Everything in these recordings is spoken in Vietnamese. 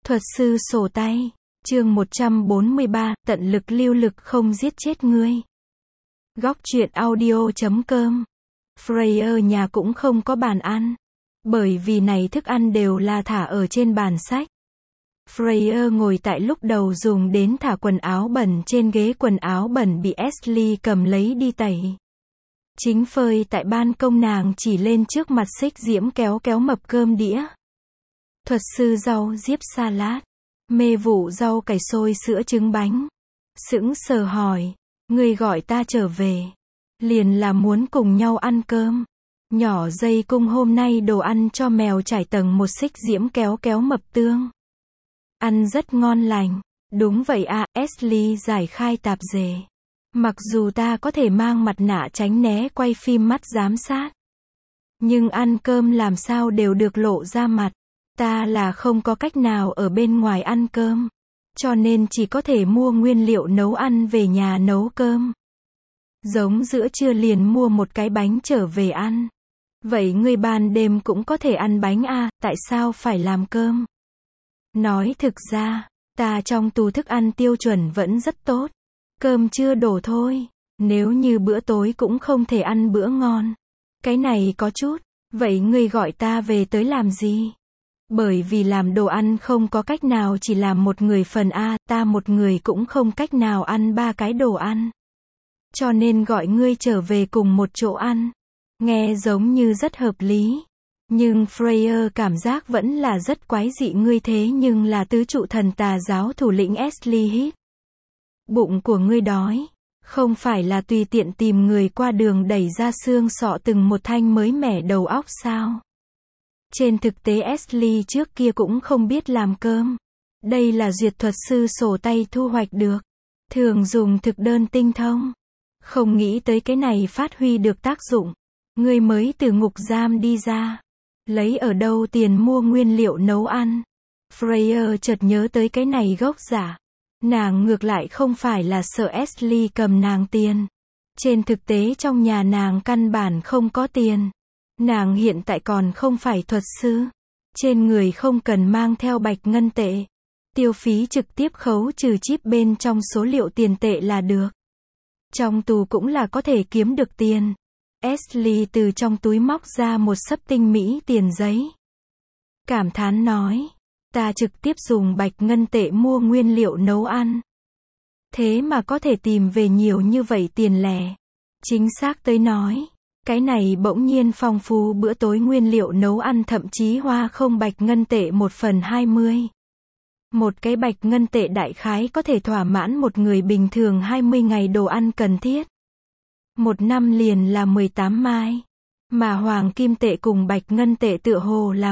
Thuật sư sổ tay, chương 143, tận lực lưu lực không giết chết ngươi. Góc truyện audio.com. Freya nhà cũng không có bàn ăn, bởi vì này thức ăn đều là thả ở trên bàn sách. Freya ngồi tại lúc đầu dùng đến thả quần áo bẩn trên ghế, quần áo bẩn bị Ashley cầm lấy đi tẩy. Chính phơi tại ban công, nàng chỉ lên trước mặt xích diễm kéo mập cơm đĩa. Thuật sư rau diếp salad, mê vụ rau cải xôi sữa trứng bánh. Sững sờ hỏi, ngươi gọi ta trở về, liền là muốn cùng nhau ăn cơm. Nhỏ dây cung hôm nay đồ ăn cho mèo trải tầng một xích diễm kéo mập tương. Ăn rất ngon lành. Đúng vậy à, Ashley giải khai tạp dề. Mặc dù ta có thể mang mặt nạ tránh né quay phim mắt giám sát, nhưng ăn cơm làm sao đều được lộ ra mặt. Ta là không có cách nào ở bên ngoài ăn cơm, cho nên chỉ có thể mua nguyên liệu nấu ăn về nhà nấu cơm. Giống giữa trưa liền mua một cái bánh trở về ăn. Vậy ngươi ban đêm cũng có thể ăn bánh à, tại sao phải làm cơm? Nói thực ra, ta trong tủ thức ăn tiêu chuẩn vẫn rất tốt. Cơm chưa đổ thôi. Nếu như bữa tối cũng không thể ăn bữa ngon. Cái này có chút. Vậy ngươi gọi ta về tới làm gì? Bởi vì làm đồ ăn không có cách nào chỉ làm một người phần a, ta một người cũng không cách nào ăn 3 cái đồ ăn. Cho nên gọi ngươi trở về cùng một chỗ ăn. Nghe giống như rất hợp lý. Nhưng Freya cảm giác vẫn là rất quái dị, ngươi thế nhưng là tứ trụ thần tà giáo thủ lĩnh Ashley Hít. Bụng của ngươi đói, không phải là tùy tiện tìm người qua đường đẩy ra xương sọ từng một thanh mới mẻ đầu óc sao? Trên thực tế Ashley trước kia cũng không biết làm cơm. Đây là duyệt thuật sư sổ tay thu hoạch được. Thường dùng thực đơn tinh thông. Không nghĩ tới cái này phát huy được tác dụng. Ngươi mới từ ngục giam đi ra, lấy ở đâu tiền mua nguyên liệu nấu ăn? Freya chợt nhớ tới cái này gốc giả. Nàng ngược lại không phải là sợ Ashley cầm nàng tiền. Trên thực tế trong nhà nàng căn bản không có tiền. Nàng hiện tại còn không phải thuật sư. Trên người không cần mang theo bạch ngân tệ. Tiêu phí trực tiếp khấu trừ chip bên trong số liệu tiền tệ là được. Trong tù cũng là có thể kiếm được tiền. Ashley từ trong túi móc ra một xấp tinh mỹ tiền giấy. Cảm thán nói, ta trực tiếp dùng bạch ngân tệ mua nguyên liệu nấu ăn. Thế mà có thể tìm về nhiều như vậy tiền lẻ. Chính xác tới nói, cái này bỗng nhiên phong phú bữa tối nguyên liệu nấu ăn, thậm chí hoa không bạch ngân tệ 1/20. Một cái bạch ngân tệ đại khái có thể thỏa mãn một người bình thường 20 ngày đồ ăn cần thiết. Một năm liền là 18 mai. Mà hoàng kim tệ cùng bạch ngân tệ tựa hồ là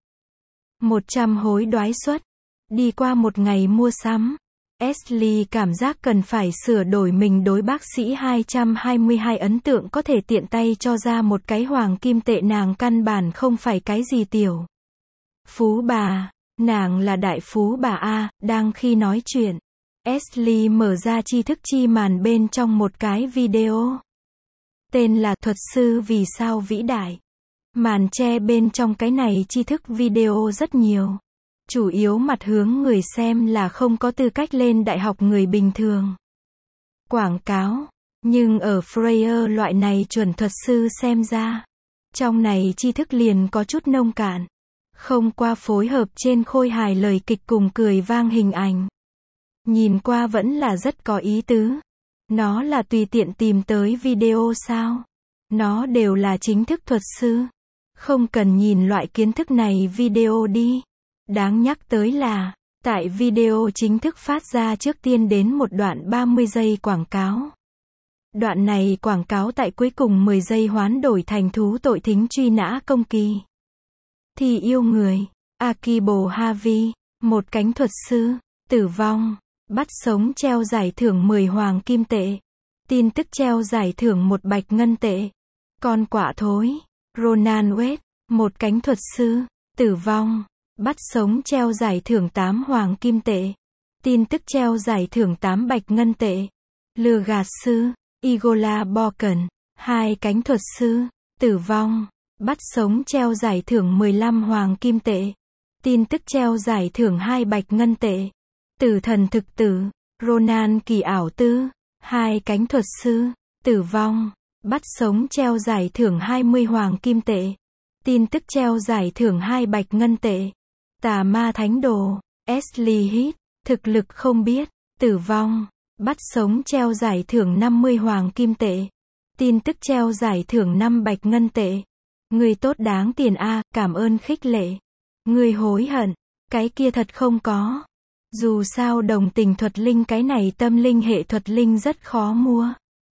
100 hối đoái suất. Đi qua một ngày mua sắm, Ashley cảm giác cần phải sửa đổi mình đối bác sĩ 222 ấn tượng, có thể tiện tay cho ra một cái hoàng kim tệ, nàng căn bản không phải cái gì tiểu phú bà, nàng là đại phú bà a. Đang khi nói chuyện, Ashley mở ra tri thức chi màn bên trong một cái video. Tên là Thuật sư vì sao vĩ đại. Màn che bên trong cái này tri thức video rất nhiều. Chủ yếu mặt hướng người xem là không có tư cách lên đại học người bình thường. Quảng cáo. Nhưng ở Freya loại này chuẩn thuật sư xem ra, trong này tri thức liền có chút nông cạn. Không qua phối hợp trên khôi hài lời kịch cùng cười vang hình ảnh. Nhìn qua vẫn là rất có ý tứ. Nó là tùy tiện tìm tới video sao? Nó đều là chính thức thuật sư. Không cần nhìn loại kiến thức này video đi. Đáng nhắc tới là, tại video chính thức phát ra trước tiên đến một đoạn 30 giây quảng cáo. Đoạn này quảng cáo tại cuối cùng 10 giây hoán đổi thành thú tội thính truy nã công kỳ. Thì yêu người, Akibo Havi, một cánh thuật sư, tử vong, bắt sống treo giải thưởng 10 hoàng kim tệ. Tin tức treo giải thưởng 1 bạch ngân tệ. Con quạ thối, Ronald West, một cánh thuật sư, tử vong, bắt sống treo giải thưởng 8 hoàng kim tệ. Tin tức treo giải thưởng 8 bạch ngân tệ. Lừa gạt sư, Igola Borken, hai cánh thuật sư, tử vong, bắt sống treo giải thưởng 15 hoàng kim tệ. Tin tức treo giải thưởng 2 bạch ngân tệ. Tử thần thực tử. Ronan kỳ ảo tư. 2 cánh thuật sư. Tử vong. Bắt sống treo giải thưởng 20 hoàng kim tệ. Tin tức treo giải thưởng 2 bạch ngân tệ. Tà ma thánh đồ. Ashley Hit. Thực lực không biết. Tử vong. Bắt sống treo giải thưởng 50 hoàng kim tệ. Tin tức treo giải thưởng 5 bạch ngân tệ. Người tốt đáng tiền a, cảm ơn khích lệ. Người hối hận. Cái kia thật không có. Dù sao đồng tình thuật linh cái này tâm linh hệ thuật linh rất khó mua.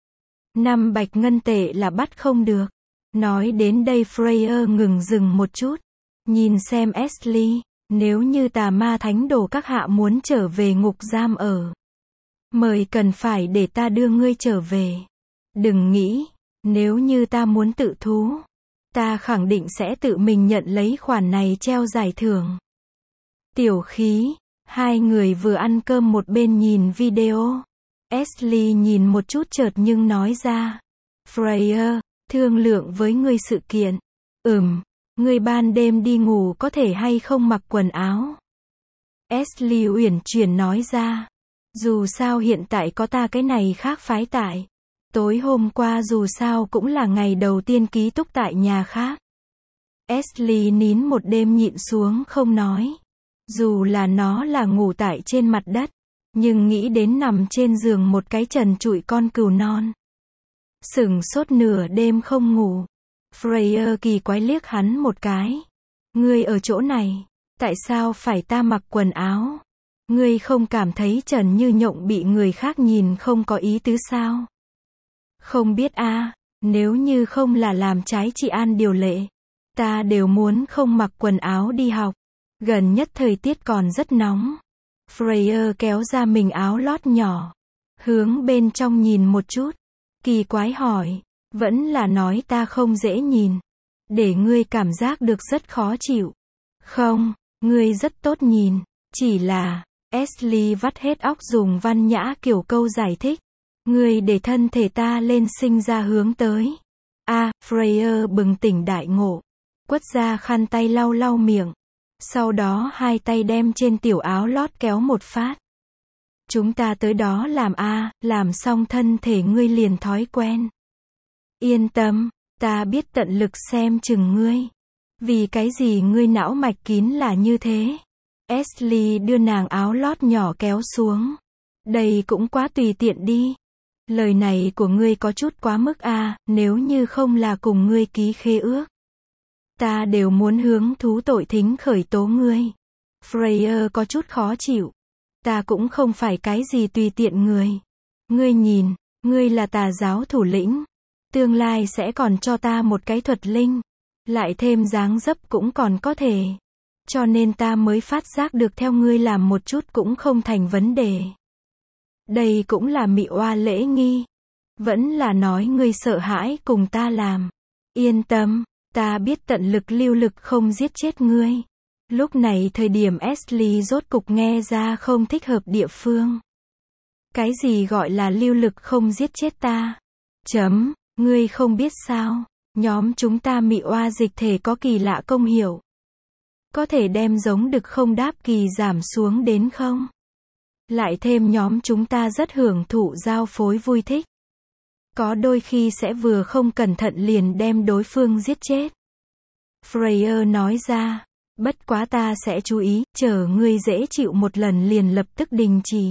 5 bạch ngân tệ là bắt không được. Nói đến đây Freya ngừng dừng một chút. Nhìn xem Ashley, nếu như tà ma thánh đồ các hạ muốn trở về ngục giam ở. Mời cần phải để ta đưa ngươi trở về. Đừng nghĩ, nếu như ta muốn tự thú. Ta khẳng định sẽ tự mình nhận lấy khoản này treo giải thưởng. Tiểu khí, hai người vừa ăn cơm một bên nhìn video. Ashley nhìn một chút chợt nhưng nói ra. Freya, thương lượng với ngươi sự kiện. Ngươi ban đêm đi ngủ có thể hay không mặc quần áo? Ashley uyển chuyển nói ra. Dù sao hiện tại có ta cái này khác phái tại. Tối hôm qua dù sao cũng là ngày đầu tiên ký túc tại nhà khác. Ashley nín một đêm nhịn xuống không nói. Dù là nó là ngủ tại trên mặt đất, nhưng nghĩ đến nằm trên giường một cái trần trụi con cừu non. Sửng sốt nửa đêm không ngủ. Freya kỳ quái liếc hắn một cái. Ngươi ở chỗ này, tại sao phải ta mặc quần áo? Ngươi không cảm thấy Trần Như Nhộng bị người khác nhìn không có ý tứ sao? Không biết a, nếu như không là làm trái trị an điều lệ, ta đều muốn không mặc quần áo đi học. Gần nhất thời tiết còn rất nóng. Freya kéo ra mình áo lót nhỏ, hướng bên trong nhìn một chút, kỳ quái hỏi, vẫn là nói ta không dễ nhìn, để ngươi cảm giác được rất khó chịu. Không, ngươi rất tốt nhìn, chỉ là, Ashley vắt hết óc dùng văn nhã kiểu câu giải thích. Ngươi để thân thể ta lên sinh ra hướng tới. Freya bừng tỉnh đại ngộ. Quất ra khăn tay lau lau miệng. Sau đó hai tay đem trên tiểu áo lót kéo một phát. Chúng ta tới đó làm xong thân thể ngươi liền thói quen. Yên tâm, ta biết tận lực xem chừng ngươi. Vì cái gì ngươi não mạch kín là như thế? Ashley đưa nàng áo lót nhỏ kéo xuống. Đây cũng quá tùy tiện đi. Lời này của ngươi có chút quá mức nếu như không là cùng ngươi ký khế ước. Ta đều muốn hướng thú tội thính khởi tố ngươi. Freya có chút khó chịu. Ta cũng không phải cái gì tùy tiện người. Ngươi nhìn, ngươi là tà giáo thủ lĩnh. Tương lai sẽ còn cho ta một cái thuật linh. Lại thêm dáng dấp cũng còn có thể. Cho nên ta mới phát giác được theo ngươi làm một chút cũng không thành vấn đề. Đây cũng là mị oa lễ nghi. Vẫn là nói ngươi sợ hãi cùng ta làm. Yên tâm, ta biết tận lực lưu lực không giết chết ngươi. Lúc này thời điểm Ashley rốt cục nghe ra không thích hợp địa phương. Cái gì gọi là lưu lực không giết chết ta? Ngươi không biết sao? Nhóm chúng ta mị oa dịch thể có kỳ lạ công hiệu. Có thể đem giống đực không đáp kỳ giảm xuống đến không? Lại thêm nhóm chúng ta rất hưởng thụ giao phối vui thích. Có đôi khi sẽ vừa không cẩn thận liền đem đối phương giết chết. Freya nói ra, bất quá ta sẽ chú ý, chờ ngươi dễ chịu một lần liền lập tức đình chỉ.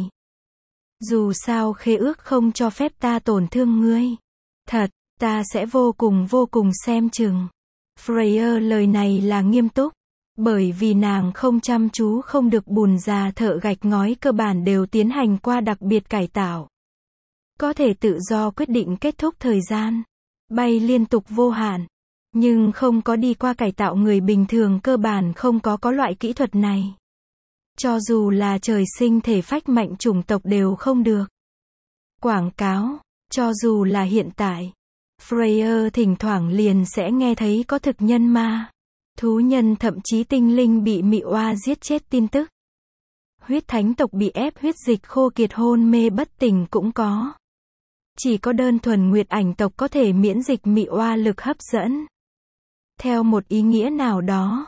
Dù sao khế ước không cho phép ta tổn thương ngươi. Thật, ta sẽ vô cùng xem chừng. Freya lời này là nghiêm túc. Bởi vì nàng không chăm chú không được bùn già thợ gạch ngói cơ bản đều tiến hành qua đặc biệt cải tạo. Có thể tự do quyết định kết thúc thời gian. Bay liên tục vô hạn. Nhưng không có đi qua cải tạo người bình thường cơ bản không có loại kỹ thuật này. Cho dù là trời sinh thể phách mạnh chủng tộc đều không được. Quảng cáo, cho dù là hiện tại. Freya thỉnh thoảng liền sẽ nghe thấy có thực nhân ma. Thú nhân thậm chí tinh linh bị mị oa giết chết tin tức. Huyết thánh tộc bị ép huyết dịch khô kiệt hôn mê bất tỉnh cũng có. Chỉ có đơn thuần nguyệt ảnh tộc có thể miễn dịch mị oa lực hấp dẫn. Theo một ý nghĩa nào đó,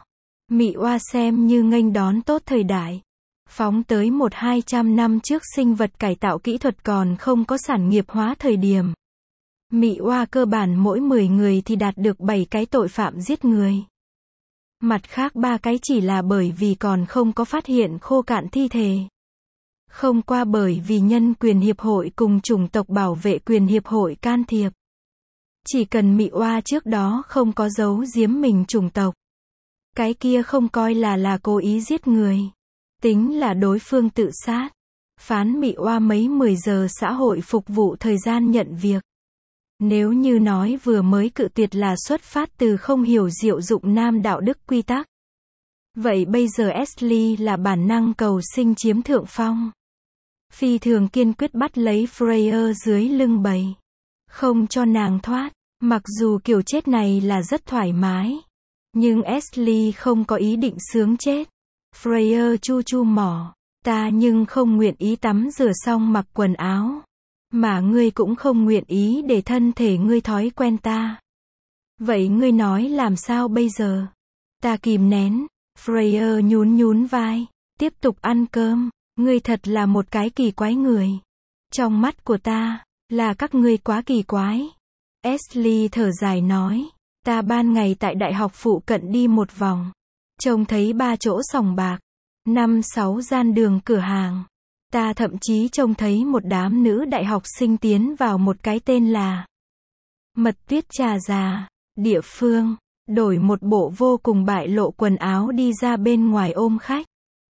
Mị oa xem như nghênh đón tốt thời đại. Phóng tới 100-200 năm trước sinh vật cải tạo kỹ thuật còn không có sản nghiệp hóa thời điểm. Mị oa cơ bản mỗi 10 người thì đạt được 7 cái tội phạm giết người. Mặt khác 3 cái chỉ là bởi vì còn không có phát hiện khô cạn thi thể. Không qua bởi vì nhân quyền hiệp hội cùng chủng tộc bảo vệ quyền hiệp hội can thiệp. Chỉ cần mị oa trước đó không có giấu giếm mình chủng tộc. Cái kia không coi là cố ý giết người. Tính là đối phương tự sát. Phán mị oa mấy 10 giờ xã hội phục vụ thời gian nhận việc. Nếu như nói vừa mới cự tuyệt là xuất phát từ không hiểu diệu dụng nam đạo đức quy tắc. Vậy bây giờ Ashley là bản năng cầu sinh chiếm thượng phong. Phi thường kiên quyết bắt lấy Freya dưới lưng bầy. Không cho nàng thoát. Mặc dù kiểu chết này là rất thoải mái. Nhưng Ashley không có ý định sướng chết. Freya chu chu mỏ. Ta nhưng không nguyện ý tắm rửa xong mặc quần áo. Mà ngươi cũng không nguyện ý để thân thể ngươi thói quen ta. Vậy ngươi nói làm sao bây giờ? Ta kìm nén. Freya nhún nhún vai. Tiếp tục ăn cơm. Ngươi thật là một cái kỳ quái người. Trong mắt của ta, là các ngươi quá kỳ quái. Ashley thở dài nói. Ta ban ngày tại đại học phụ cận đi một vòng. Trông thấy 3 chỗ sòng bạc. 5-6 gian đường cửa hàng. Ta thậm chí trông thấy một đám nữ đại học sinh tiến vào một cái tên là Mật Tuyết Trà Già. Địa phương. Đổi một bộ vô cùng bại lộ quần áo đi ra bên ngoài ôm khách.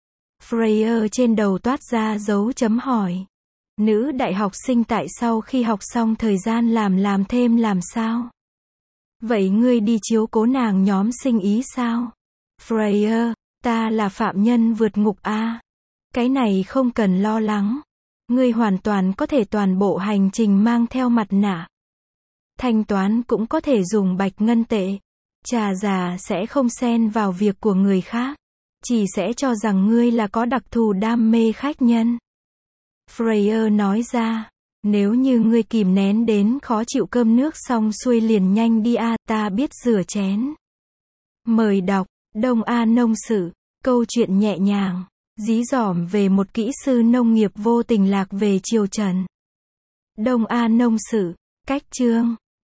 Freya trên đầu toát ra dấu chấm hỏi. Nữ đại học sinh tại sau khi học xong thời gian làm thêm làm sao? Vậy ngươi đi chiếu cố nàng nhóm sinh ý sao? Freya, ta là phạm nhân vượt ngục a. Cái này không cần lo lắng. Ngươi hoàn toàn có thể toàn bộ hành trình mang theo mặt nạ. Thanh toán cũng có thể dùng bạch ngân tệ. Trà già sẽ không xen vào việc của người khác. Chỉ sẽ cho rằng ngươi là có đặc thù đam mê khách nhân. Freya nói ra. Nếu như ngươi kìm nén đến khó chịu cơm nước xong xuôi liền nhanh đi a, ta biết rửa chén. Mời đọc. Đông A Nông Sự. Câu chuyện nhẹ nhàng. Dí dỏm về một kỹ sư nông nghiệp vô tình lạc về triều Trần. Đông A Nông Sự. Cách chương.